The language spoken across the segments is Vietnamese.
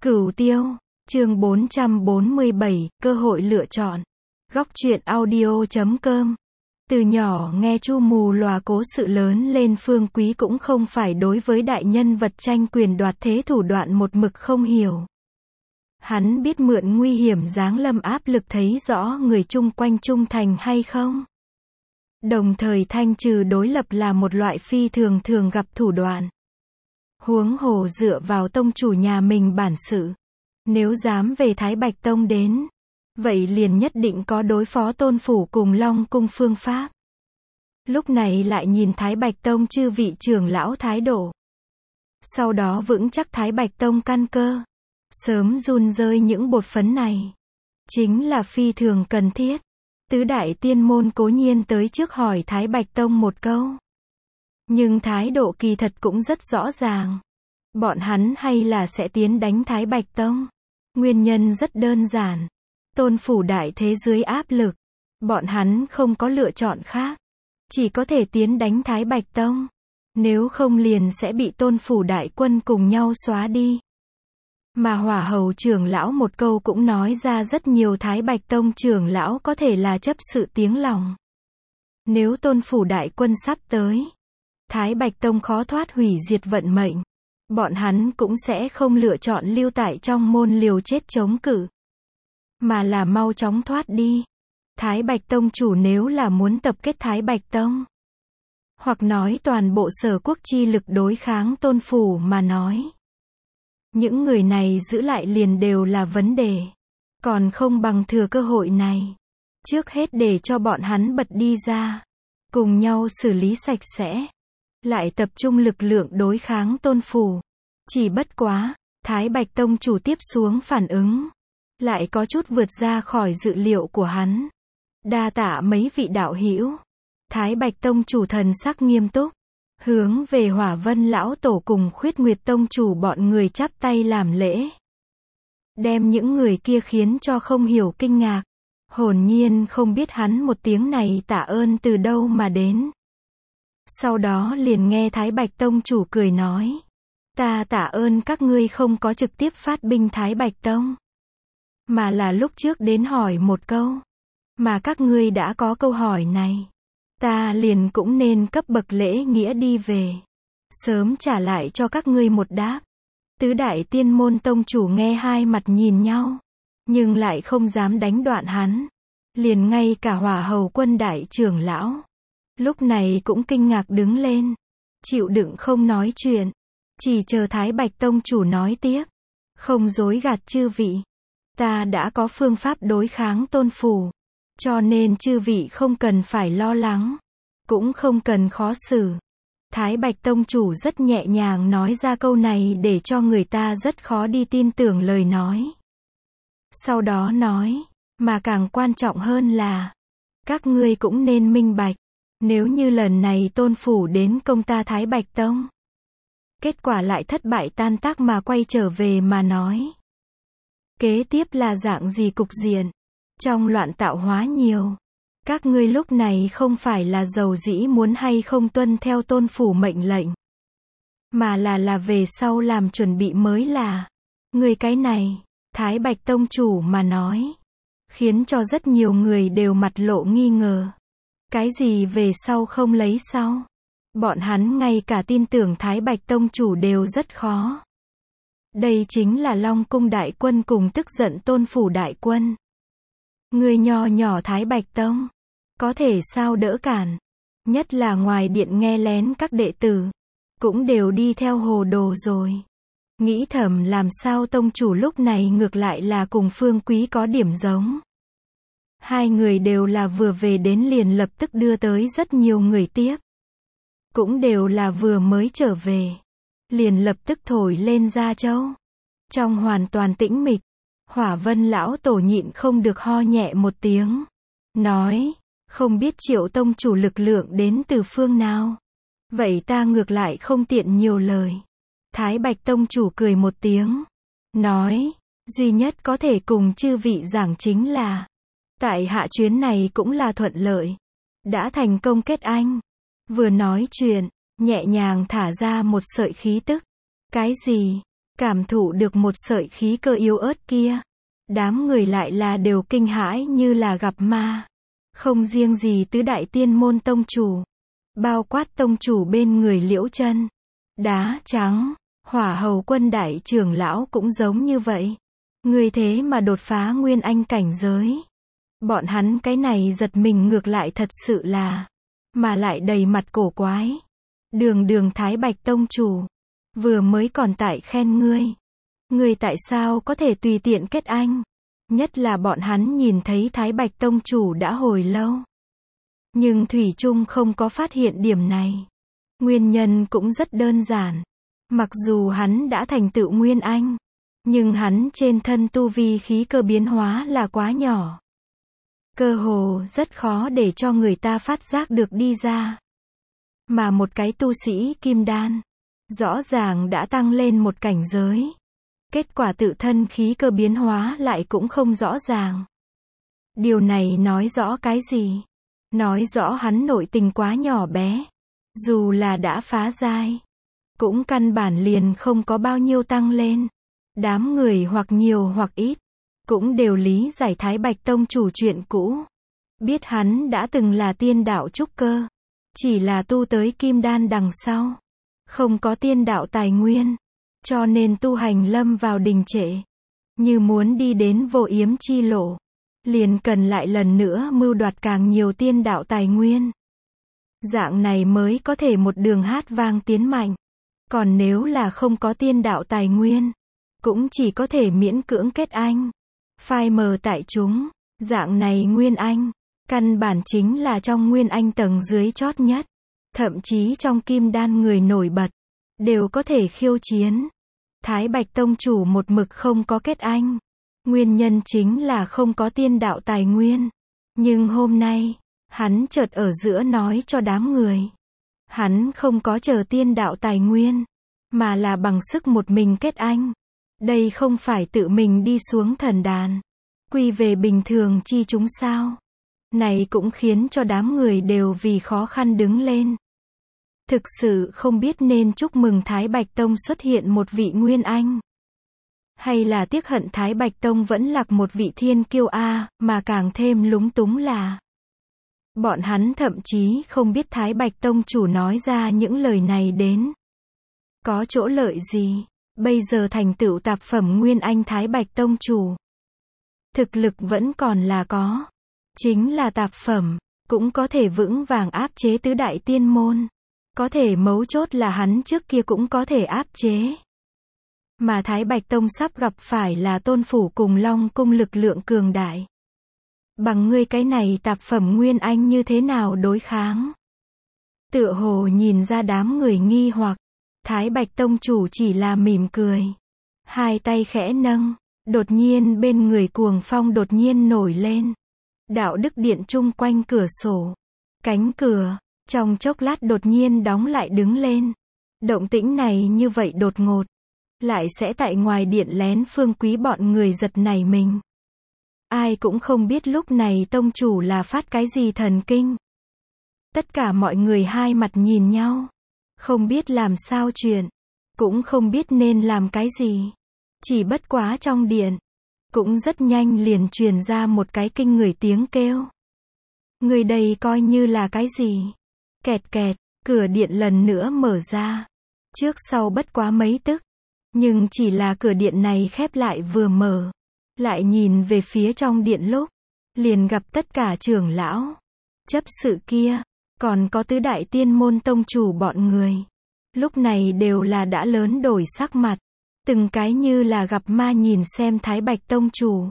Cửu Tiêu, chương 447, cơ hội lựa chọn. Góc truyện audio.com. Từ nhỏ nghe Chu Mù Lòa cố sự lớn lên, Phương Quý cũng không phải đối với đại nhân vật tranh quyền đoạt thế thủ đoạn một mực không hiểu. Hắn biết mượn nguy hiểm giáng lâm áp lực thấy rõ người chung quanh trung thành hay không. Đồng thời thanh trừ đối lập là một loại phi thường thường gặp thủ đoạn. Huống hồ dựa vào tông chủ nhà mình bản sự. Nếu dám về Thái Bạch Tông đến, vậy liền nhất định có đối phó Tôn Phủ cùng Long Cung phương pháp. Lúc này lại nhìn Thái Bạch Tông chư vị trưởng lão thái độ. Sau đó vững chắc Thái Bạch Tông căn cơ. Sớm run rơi những bột phấn này. Chính là phi thường cần thiết. Tứ đại tiên môn cố nhiên tới trước hỏi Thái Bạch Tông một câu. Nhưng thái độ kỳ thật cũng rất rõ ràng. Bọn hắn hay là sẽ tiến đánh Thái Bạch Tông. Nguyên nhân rất đơn giản. Tôn Phủ đại thế dưới áp lực. Bọn hắn không có lựa chọn khác. Chỉ có thể tiến đánh Thái Bạch Tông. Nếu không liền sẽ bị Tôn Phủ đại quân cùng nhau xóa đi. Mà Hỏa Hầu trưởng lão một câu cũng nói ra rất nhiều Thái Bạch Tông trưởng lão có thể là chấp sự tiếng lòng. Nếu Tôn Phủ đại quân sắp tới, Thái Bạch Tông khó thoát hủy diệt vận mệnh. Bọn hắn cũng sẽ không lựa chọn lưu tại trong môn liều chết chống cự. Mà là mau chóng thoát đi. Thái Bạch Tông chủ nếu là muốn tập kết Thái Bạch Tông. Hoặc nói toàn bộ sở quốc chi lực đối kháng Tôn Phủ mà nói. Những người này giữ lại liền đều là vấn đề. Còn không bằng thừa cơ hội này. Trước hết để cho bọn hắn bật đi ra. Cùng nhau xử lý sạch sẽ. Lại tập trung lực lượng đối kháng Tôn Phủ. Chỉ bất quá, Thái Bạch Tông chủ tiếp xuống phản ứng. Lại có chút vượt ra khỏi dự liệu của hắn. Đa tạ mấy vị đạo hữu. Thái Bạch Tông chủ thần sắc nghiêm túc. Hướng về Hỏa Vân lão tổ cùng Khuyết Nguyệt Tông chủ bọn người chắp tay làm lễ. Đem những người kia khiến cho không hiểu kinh ngạc. Hồn nhiên không biết hắn một tiếng này tạ ơn từ đâu mà đến. Sau đó liền nghe Thái Bạch Tông chủ cười nói. Ta tạ ơn các ngươi không có trực tiếp phát binh Thái Bạch Tông. Mà là lúc trước đến hỏi một câu. Mà các ngươi đã có câu hỏi này. Ta liền cũng nên cấp bậc lễ nghĩa đi về. Sớm trả lại cho các ngươi một đáp. Tứ đại tiên môn tông chủ nghe hai mặt nhìn nhau. Nhưng lại không dám đánh đoạn hắn. Liền ngay cả Hỏa Hầu quân đại trưởng lão. Lúc này cũng kinh ngạc đứng lên. Chịu đựng không nói chuyện. Chỉ chờ Thái Bạch Tông chủ nói tiếp. Không dối gạt chư vị. Ta đã có phương pháp đối kháng Tôn Phủ. Cho nên chư vị không cần phải lo lắng. Cũng không cần khó xử. Thái Bạch Tông chủ rất nhẹ nhàng nói ra câu này để cho người ta rất khó đi tin tưởng lời nói. Sau đó nói, mà càng quan trọng hơn là, các ngươi cũng nên minh bạch. Nếu như lần này Tôn Phủ đến công ta Thái Bạch Tông. Kết quả lại thất bại tan tác mà quay trở về mà nói. Kế tiếp là dạng gì cục diện? Trong loạn tạo hóa nhiều. Các ngươi lúc này không phải là giàu dĩ muốn hay không tuân theo Tôn Phủ mệnh lệnh. Mà là về sau làm chuẩn bị mới là. Người cái này, Thái Bạch Tông chủ mà nói. Khiến cho rất nhiều người đều mặt lộ nghi ngờ. Cái gì về sau không lấy sau? Bọn hắn ngay cả tin tưởng Thái Bạch Tông chủ đều rất khó. Đây chính là Long Cung đại quân cùng tức giận Tôn Phủ đại quân. Người nho nhỏ Thái Bạch Tông. Có thể sao đỡ cản. Nhất là ngoài điện nghe lén các đệ tử. Cũng đều đi theo hồ đồ rồi. Nghĩ thầm làm sao tông chủ lúc này ngược lại là cùng Phương Quý có điểm giống. Hai người đều là vừa về đến liền lập tức đưa tới rất nhiều người tiếp. Cũng đều là vừa mới trở về. Liền lập tức thổi lên Gia Châu. Trong hoàn toàn tĩnh mịch. Hỏa Vân lão tổ nhịn không được ho nhẹ một tiếng. Nói, không biết Triệu tông chủ lực lượng đến từ phương nào. Vậy ta ngược lại không tiện nhiều lời. Thái Bạch tông chủ cười một tiếng. Nói, duy nhất có thể cùng chư vị giảng chính là. Tại hạ chuyến này cũng là thuận lợi. Đã thành công kết anh. Vừa nói chuyện, nhẹ nhàng thả ra một sợi khí tức. Cái gì? Cảm thụ được một sợi khí cơ yếu ớt kia. Đám người lại là đều kinh hãi như là gặp ma. Không riêng gì tứ đại tiên môn tông chủ. Bao quát tông chủ bên người Liễu Chân, Đá Trắng, Hỏa Hầu Quân đại trưởng lão cũng giống như vậy. Người thế mà đột phá nguyên anh cảnh giới. Bọn hắn cái này giật mình ngược lại thật sự là. Mà lại đầy mặt cổ quái. Đường Thái Bạch tông chủ. Vừa mới còn tại khen ngươi. Ngươi tại sao có thể tùy tiện kết anh? Nhất là bọn hắn nhìn thấy Thái Bạch tông chủ đã hồi lâu. Nhưng thủy chung không có phát hiện điểm này. Nguyên nhân cũng rất đơn giản. Mặc dù hắn đã thành tựu nguyên anh, nhưng hắn trên thân tu vi khí cơ biến hóa là quá nhỏ. Cơ hồ rất khó để cho người ta phát giác được đi ra. Mà một cái tu sĩ kim đan, rõ ràng đã tăng lên một cảnh giới. Kết quả tự thân khí cơ biến hóa lại cũng không rõ ràng. Điều này nói rõ cái gì? Nói rõ hắn nội tình quá nhỏ bé. Dù là đã phá giai, cũng căn bản liền không có bao nhiêu tăng lên. Đám người hoặc nhiều hoặc ít, cũng đều lý giải Thái Bạch tông chủ chuyện cũ. Biết hắn đã từng là tiên đạo trúc cơ. Chỉ là tu tới kim đan đằng sau. Không có tiên đạo tài nguyên. Cho nên tu hành lâm vào đình trệ. Như muốn đi đến vô yếm chi lộ. Liền cần lại lần nữa mưu đoạt càng nhiều tiên đạo tài nguyên. Dạng này mới có thể một đường hát vang tiến mạnh. Còn nếu là không có tiên đạo tài nguyên, cũng chỉ có thể miễn cưỡng kết anh. Phai mờ tại chúng, dạng này nguyên anh, căn bản chính là trong nguyên anh tầng dưới chót nhất. Thậm chí trong kim đan người nổi bật, đều có thể khiêu chiến. Thái Bạch tông chủ một mực không có kết anh. Nguyên nhân chính là không có tiên đạo tài nguyên. Nhưng hôm nay, hắn chợt ở giữa nói cho đám người. Hắn không có chờ tiên đạo tài nguyên, mà là bằng sức một mình kết anh. Đây không phải tự mình đi xuống thần đàn, quy về bình thường chi chúng sao. Này cũng khiến cho đám người đều vì khó khăn đứng lên. Thực sự không biết nên chúc mừng Thái Bạch Tông xuất hiện một vị nguyên anh. Hay là tiếc hận Thái Bạch Tông vẫn lạc một vị thiên kiêu mà càng thêm lúng túng là. Bọn hắn thậm chí không biết Thái Bạch Tông chủ nói ra những lời này đến. Có chỗ lợi gì? Bây giờ thành tựu tạp phẩm nguyên anh Thái Bạch Tông chủ. Thực lực vẫn còn là có. Chính là tạp phẩm, cũng có thể vững vàng áp chế tứ đại tiên môn. Có thể mấu chốt là hắn trước kia cũng có thể áp chế. Mà Thái Bạch Tông sắp gặp phải là Tôn Phủ cùng Long Cung lực lượng cường đại. Bằng ngươi cái này tạp phẩm nguyên anh như thế nào đối kháng? Tựa hồ nhìn ra đám người nghi hoặc, Thái Bạch Tông chủ chỉ là mỉm cười. Hai tay khẽ nâng, đột nhiên bên người cuồng phong đột nhiên nổi lên. Đạo đức điện chung quanh cửa sổ, cánh cửa, trong chốc lát đột nhiên đóng lại đứng lên. Động tĩnh này như vậy đột ngột, lại sẽ tại ngoài điện lén Phương Quý bọn người giật nảy mình. Ai cũng không biết lúc này tông chủ là phát cái gì thần kinh. Tất cả mọi người hai mặt nhìn nhau, không biết làm sao chuyện, cũng không biết nên làm cái gì. Chỉ bất quá trong điện, cũng rất nhanh liền truyền ra một cái kinh người tiếng kêu. Người đây coi như là cái gì? Kẹt kẹt, cửa điện lần nữa mở ra. Trước sau bất quá mấy tức. Nhưng chỉ là cửa điện này khép lại vừa mở. Lại nhìn về phía trong điện lúc. Liền gặp tất cả trưởng lão, chấp sự kia, còn có tứ đại tiên môn tông chủ bọn người. Lúc này đều là đã lớn đổi sắc mặt. Từng cái như là gặp ma nhìn xem Thái Bạch tông chủ.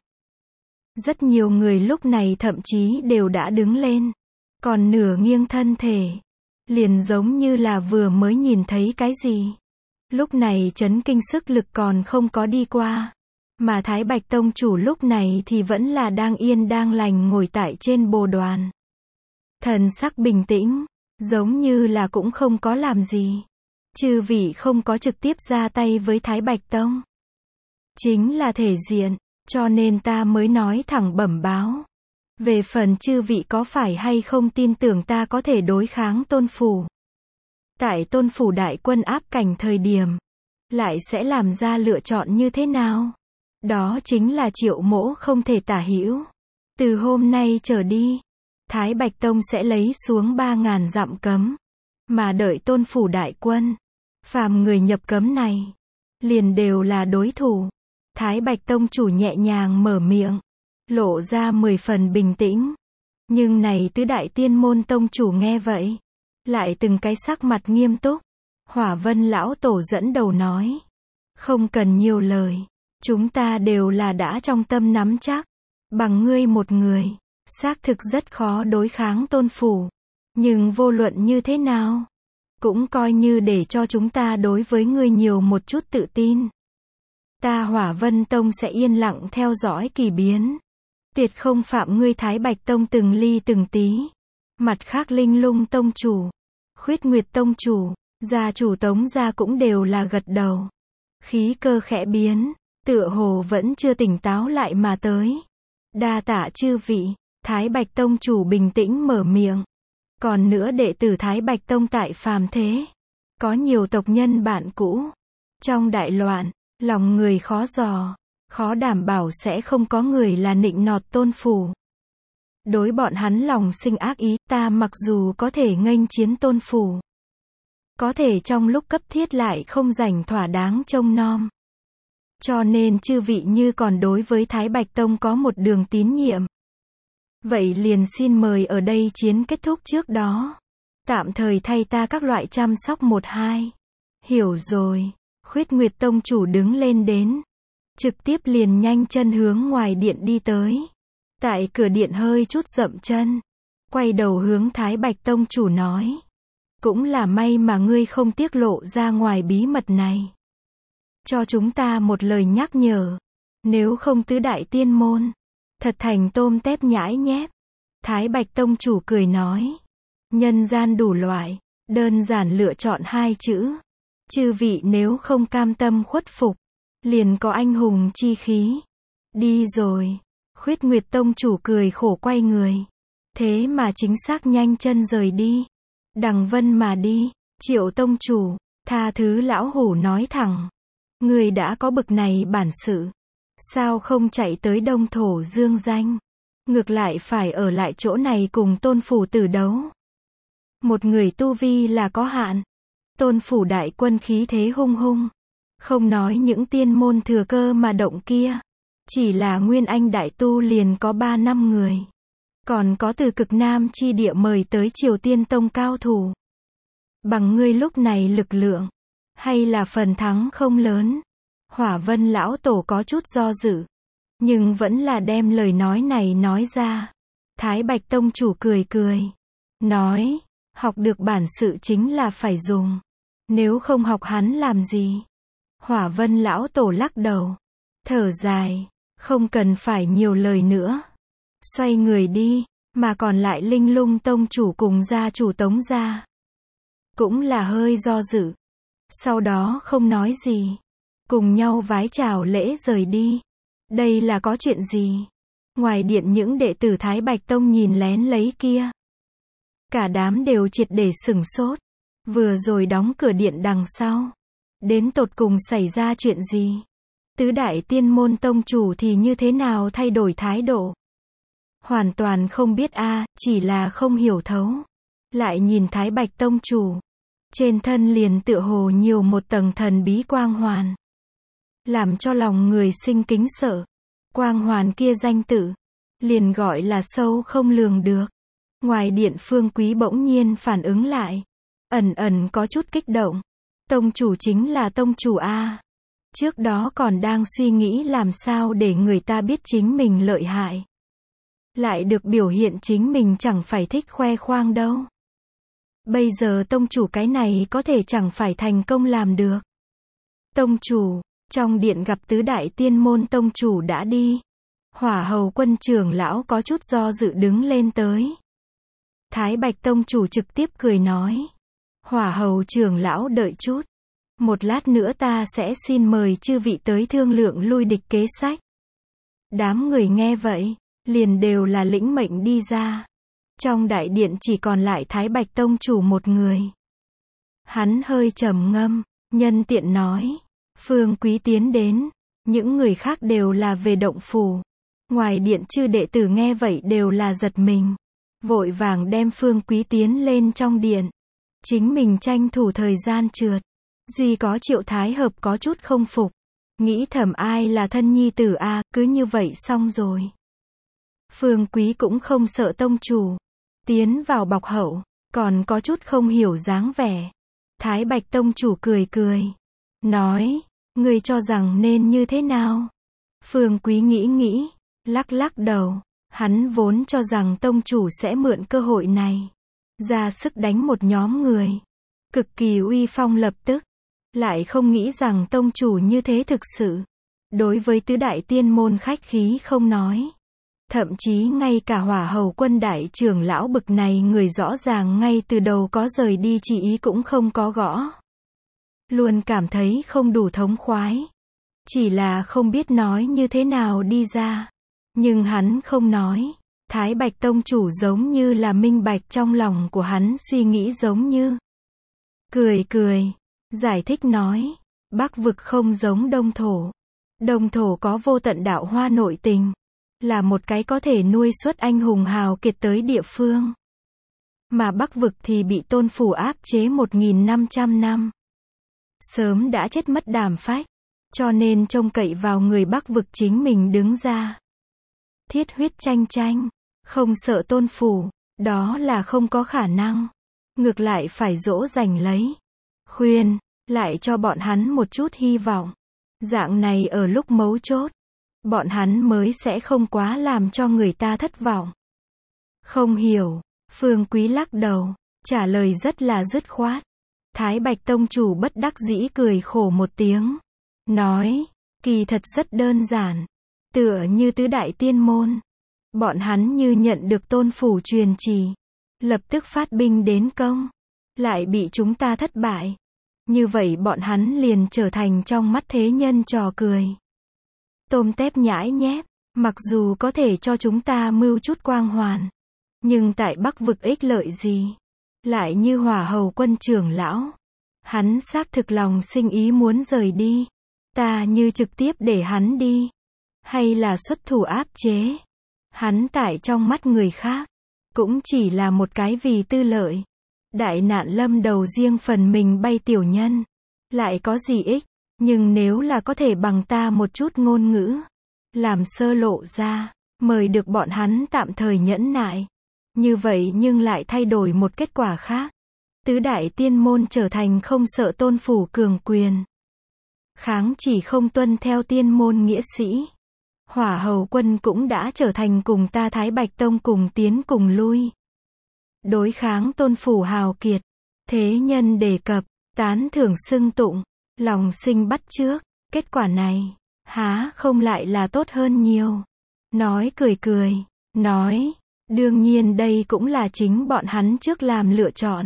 Rất nhiều người lúc này thậm chí đều đã đứng lên. Còn nửa nghiêng thân thể. Liền giống như là vừa mới nhìn thấy cái gì. Lúc này chấn kinh sức lực còn không có đi qua. Mà Thái Bạch tông chủ lúc này thì vẫn là đang yên đang lành ngồi tại trên bồ đoàn. Thần sắc bình tĩnh, giống như là cũng không có làm gì. Chư vị không có trực tiếp ra tay với Thái Bạch Tông. Chính là thể diện, cho nên ta mới nói thẳng bẩm báo. Về phần chư vị có phải hay không tin tưởng ta có thể đối kháng Tôn Phủ. Tại Tôn Phủ đại quân áp cảnh thời điểm, lại sẽ làm ra lựa chọn như thế nào? Đó chính là Triệu Mỗ không thể tả hữu. Từ hôm nay trở đi, Thái Bạch Tông sẽ lấy xuống 3.000 dặm cấm, mà đợi Tôn phủ đại quân. Phàm người nhập cấm này, liền đều là đối thủ. Thái Bạch Tông chủ nhẹ nhàng mở miệng, lộ ra 10 phần bình tĩnh. Nhưng này tứ đại tiên môn tông chủ nghe vậy, lại từng cái sắc mặt nghiêm túc. Hỏa Vân lão tổ dẫn đầu nói, không cần nhiều lời, chúng ta đều là đã trong tâm nắm chắc, bằng ngươi một người, xác thực rất khó đối kháng Tôn phủ, nhưng vô luận như thế nào, cũng coi như để cho chúng ta đối với ngươi nhiều một chút tự tin. Ta Hỏa Vân Tông sẽ yên lặng theo dõi kỳ biến, tuyệt không phạm ngươi Thái Bạch Tông từng ly từng tí. Mặt khác Linh Lung Tông chủ, Khuyết Nguyệt Tông chủ, gia chủ Tống gia cũng đều là gật đầu. Khí cơ khẽ biến, tựa hồ vẫn chưa tỉnh táo lại mà tới. Đa tạ chư vị, Thái Bạch Tông chủ bình tĩnh mở miệng. Còn nữa đệ tử Thái Bạch Tông tại phàm thế, có nhiều tộc nhân bạn cũ. Trong đại loạn, lòng người khó dò, khó đảm bảo sẽ không có người là nịnh nọt Tôn phủ. Đối bọn hắn lòng sinh ác ý, ta mặc dù có thể nghênh chiến Tôn phủ, có thể trong lúc cấp thiết lại không dành thỏa đáng trông nom. Cho nên chư vị như còn đối với Thái Bạch Tông có một đường tín nhiệm, vậy liền xin mời ở đây chiến kết thúc trước đó, tạm thời thay ta các loại chăm sóc một hai. Hiểu rồi. Khuyết Nguyệt Tông chủ đứng lên đến, trực tiếp liền nhanh chân hướng ngoài điện đi tới. Tại cửa điện hơi chút dậm chân, quay đầu hướng Thái Bạch Tông chủ nói, cũng là may mà ngươi không tiết lộ ra ngoài bí mật này, cho chúng ta một lời nhắc nhở, nếu không tứ đại tiên môn thật thành tôm tép nhãi nhép. Thái Bạch Tông chủ cười nói, nhân gian đủ loại, đơn giản lựa chọn hai chữ. Chư vị nếu không cam tâm khuất phục, liền có anh hùng chi khí. Đi rồi. Khuyết Nguyệt Tông chủ cười khổ quay người. Thế mà chính xác nhanh chân rời đi. Đằng vân mà đi. Triệu Tông chủ, tha thứ lão hủ nói thẳng. Người đã có bực này bản sự, sao không chạy tới Đông Thổ dương danh? Ngược lại phải ở lại chỗ này cùng Tôn phủ tử đấu. Một người tu vi là có hạn. Tôn phủ đại quân khí thế hung hung. Không nói những tiên môn thừa cơ mà động kia. Chỉ là Nguyên Anh đại tu liền có 3-5 người. Còn có từ cực Nam chi địa mời tới Triều Tiên Tông cao thủ. Bằng ngươi lúc này lực lượng, hay là phần thắng không lớn. Hỏa Vân lão tổ có chút do dự, nhưng vẫn là đem lời nói này nói ra. Thái Bạch Tông chủ cười cười, nói, học được bản sự chính là phải dùng. Nếu không học hắn làm gì? Hỏa Vân lão tổ lắc đầu, thở dài, không cần phải nhiều lời nữa. Xoay người đi, mà còn lại Linh Lung Tông chủ cùng gia chủ Tống gia, cũng là hơi do dự. Sau đó không nói gì, cùng nhau vái chào lễ rời đi. Đây là có chuyện gì? Ngoài điện những đệ tử Thái Bạch Tông nhìn lén lấy kia, cả đám đều triệt để sửng sốt. Vừa rồi đóng cửa điện đằng sau, đến tột cùng xảy ra chuyện gì? Tứ đại tiên môn tông chủ thì như thế nào thay đổi thái độ? Hoàn toàn không biết a, chỉ là không hiểu thấu. Lại nhìn Thái Bạch Tông chủ, trên thân liền tựa hồ nhiều một tầng thần bí quang hoàn, làm cho lòng người sinh kính sợ. Quang hoàn kia danh tự, liền gọi là sâu không lường được. Ngoài điện Phương Quý bỗng nhiên phản ứng lại, ẩn ẩn có chút kích động. Tông chủ chính là tông chủ a. Trước đó còn đang suy nghĩ làm sao để người ta biết chính mình lợi hại, lại được biểu hiện chính mình chẳng phải thích khoe khoang đâu. Bây giờ tông chủ cái này có thể chẳng phải thành công làm được. Tông chủ, trong điện gặp tứ đại tiên môn tông chủ đã đi. Hỏa Hầu Quân trưởng lão có chút do dự đứng lên tới. Thái Bạch Tông chủ trực tiếp cười nói, Hỏa Hầu trưởng lão đợi chút, một lát nữa ta sẽ xin mời chư vị tới thương lượng lui địch kế sách. Đám người nghe vậy, liền đều là lĩnh mệnh đi ra. Trong đại điện chỉ còn lại Thái Bạch Tông chủ một người. Hắn hơi trầm ngâm, nhân tiện nói, Phương Quý tiến đến, những người khác đều là về động phủ. Ngoài điện chư đệ tử nghe vậy đều là giật mình. Vội vàng đem Phương Quý tiến lên trong điện. Chính mình tranh thủ thời gian trượt. Duy có Triệu Thái Hợp có chút không phục. Nghĩ thầm ai là thân nhi tử a, cứ như vậy xong rồi. Phương Quý cũng không sợ tông chủ. Tiến vào bọc hậu, còn có chút không hiểu dáng vẻ. Thái Bạch tông chủ cười cười. Nói, ngươi cho rằng nên như thế nào? Phương Quý nghĩ nghĩ, lắc lắc đầu. Hắn vốn cho rằng tông chủ sẽ mượn cơ hội này. Ra sức đánh một nhóm người. Cực kỳ uy phong lập tức. Lại không nghĩ rằng tông chủ như thế thực sự. Đối với tứ đại tiên môn khách khí không nói. Thậm chí ngay cả Hỏa Hầu Quân đại trưởng lão bực này người rõ ràng ngay từ đầu có rời đi chỉ ý cũng không có gõ. Luôn cảm thấy không đủ thống khoái. Chỉ là không biết nói như thế nào đi ra. Nhưng hắn không nói. Thái Bạch tông chủ giống như là minh bạch trong lòng của hắn suy nghĩ giống như. Cười cười. Giải thích nói. Bắc vực không giống Đông thổ. Đông thổ có vô tận đạo hoa nội tình. Là một cái có thể nuôi xuất anh hùng hào kiệt tới địa phương. Mà Bắc vực thì bị tôn phủ áp chế 1.500 năm. Sớm đã chết mất đảm phách. Cho nên trông cậy vào người Bắc vực chính mình đứng ra. Thiết huyết tranh tranh. Không sợ tôn phủ. Đó là không có khả năng. Ngược lại phải dỗ dành lấy. Khuyên. Lại cho bọn hắn một chút hy vọng. Dạng này ở lúc mấu chốt. Bọn hắn mới sẽ không quá làm cho người ta thất vọng. Không hiểu. Phương Quý lắc đầu. Trả lời rất là dứt khoát. Thái Bạch tông chủ bất đắc dĩ cười khổ một tiếng. Nói. Kỳ thật rất đơn giản. Tựa như tứ đại tiên môn. Bọn hắn như nhận được tôn phủ truyền chỉ. Lập tức phát binh đến công. Lại bị chúng ta thất bại. Như vậy bọn hắn liền trở thành trong mắt thế nhân trò cười. Tôm tép nhãi nhép. Mặc dù có thể cho chúng ta mưu chút quang hoàn. Nhưng tại Bắc vực ích lợi gì? Lại như Hỏa Hầu Quân trưởng lão. Hắn xác thực lòng sinh ý muốn rời đi. Ta như trực tiếp để hắn đi. Hay là xuất thủ áp chế. Hắn tại trong mắt người khác. Cũng chỉ là một cái vì tư lợi. Đại nạn lâm đầu riêng phần mình bay tiểu nhân. Lại có gì ích. Nhưng nếu là có thể bằng ta một chút ngôn ngữ. Làm sơ lộ ra. Mời được bọn hắn tạm thời nhẫn nại. Như vậy nhưng lại thay đổi một kết quả khác. Tứ đại tiên môn trở thành không sợ tôn phủ cường quyền. Kháng chỉ không tuân theo tiên môn nghĩa sĩ. Hỏa Hầu Quân cũng đã trở thành cùng ta Thái Bạch tông cùng tiến cùng lui. Đối kháng tôn phủ hào kiệt. Thế nhân đề cập, tán thưởng xưng tụng, lòng sinh bắt chước. Kết quả này, há không lại là tốt hơn nhiều. Nói cười cười, nói, đương nhiên đây cũng là chính bọn hắn trước làm lựa chọn.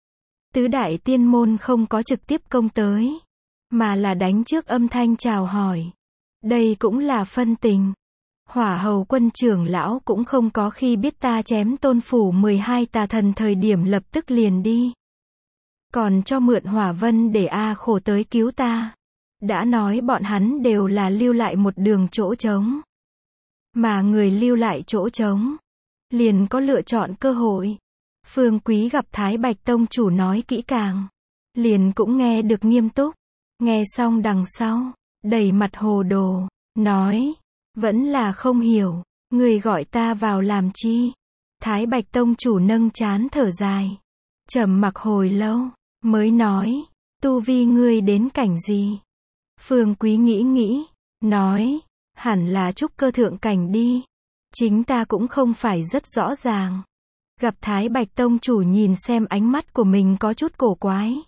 Tứ đại tiên môn không có trực tiếp công tới, mà là đánh trước âm thanh chào hỏi. Đây cũng là phân tình. Hỏa Hầu Quân trưởng lão cũng không có khi biết ta chém tôn phủ 12 tà thần thời điểm lập tức liền đi. Còn cho mượn hỏa vân để khổ tới cứu ta. Đã nói bọn hắn đều là lưu lại một đường chỗ trống. Mà người lưu lại chỗ trống, liền có lựa chọn cơ hội. Phương Quý gặp Thái Bạch tông chủ nói kỹ càng. Liền cũng nghe được nghiêm túc. Nghe xong đằng sau, đầy mặt hồ đồ, nói. Vẫn là không hiểu, người gọi ta vào làm chi? Thái Bạch tông chủ nâng trán thở dài. Trầm mặc hồi lâu, mới nói. Tu vi ngươi đến cảnh gì? Phương Quý nghĩ nghĩ, nói. Hẳn là trúc cơ thượng cảnh đi. Chính ta cũng không phải rất rõ ràng. Gặp Thái Bạch tông chủ nhìn xem ánh mắt của mình có chút cổ quái.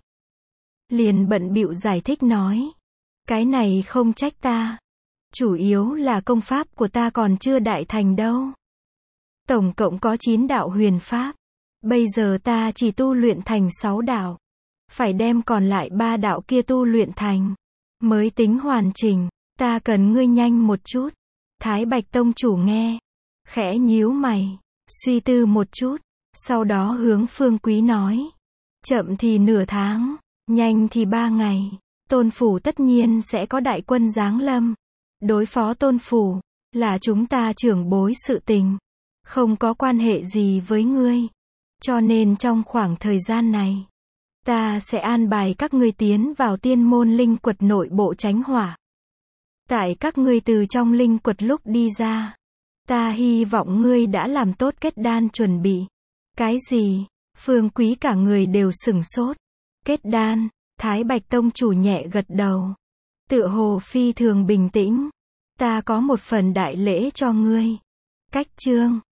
Liền bận bịu giải thích nói. Cái này không trách ta. Chủ yếu là công pháp của ta còn chưa đại thành đâu. Tổng cộng có 9 đạo huyền pháp. Bây giờ ta chỉ tu luyện thành 6 đạo. Phải đem còn lại 3 đạo kia tu luyện thành. Mới tính hoàn chỉnh. Ta cần ngươi nhanh một chút. Thái Bạch tông chủ nghe. Khẽ nhíu mày. Suy tư một chút. Sau đó hướng Phương Quý nói. Chậm thì nửa tháng. Nhanh thì 3 ngày. Tôn Phủ tất nhiên sẽ có đại quân giáng lâm. Đối phó Tôn Phủ, là chúng ta trưởng bối sự tình. Không có quan hệ gì với ngươi. Cho nên trong khoảng thời gian này, ta sẽ an bài các ngươi tiến vào tiên môn linh quật nội bộ tránh hỏa. Tại các ngươi từ trong linh quật lúc đi ra, ta hy vọng ngươi đã làm tốt kết đan chuẩn bị. Cái gì? Phương Quý cả người đều sửng sốt. Kết đan, Thái Bạch Tông chủ nhẹ gật đầu. Tựa hồ phi thường bình tĩnh. Ta có một phần đại lễ cho ngươi. Cách chương